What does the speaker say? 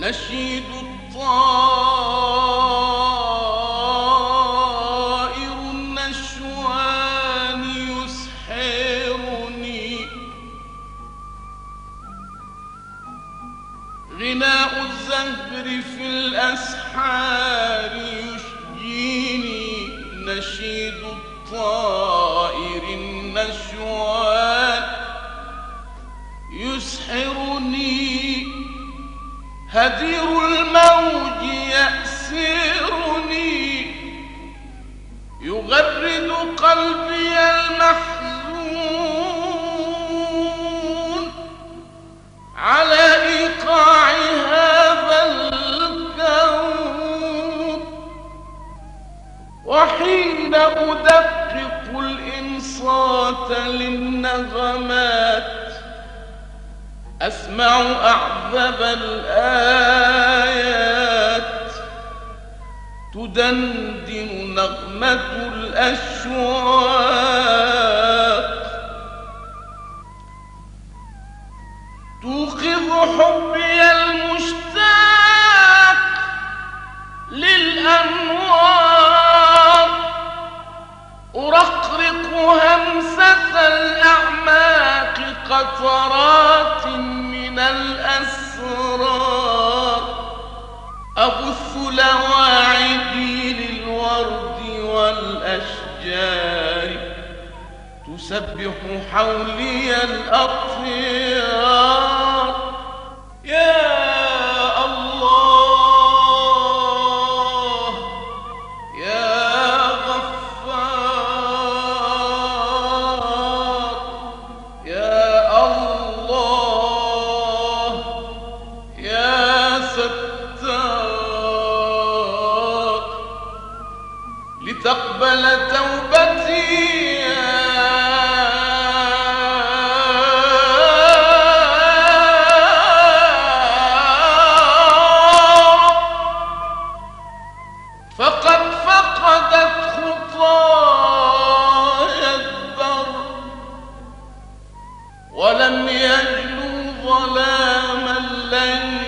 نشيد الطائر النشوان يسحرني، غناء الزهر في الأسحار يشجيني، نشيد الطائر النشوان يسحرني، هدير الموج يأسرني، يغرد قلبي المحزون على إيقاع هذا الكون، وحين أدقق الإنصات للنغمات أسمع أعذب الآيات تدندن نغمة الأشواق، توقظ حبي المشتاق للأنوار، أرقرق همسة الأعماق قطرات من الأسرار، أبث لواعدي للورد والأشجار، تسبح حولي الأطيار. يا الله يا غفار، يا الله يا ستار، لتقبل توبتي فقد فقدت خطايا البر، ولم يجلو ظلام الليل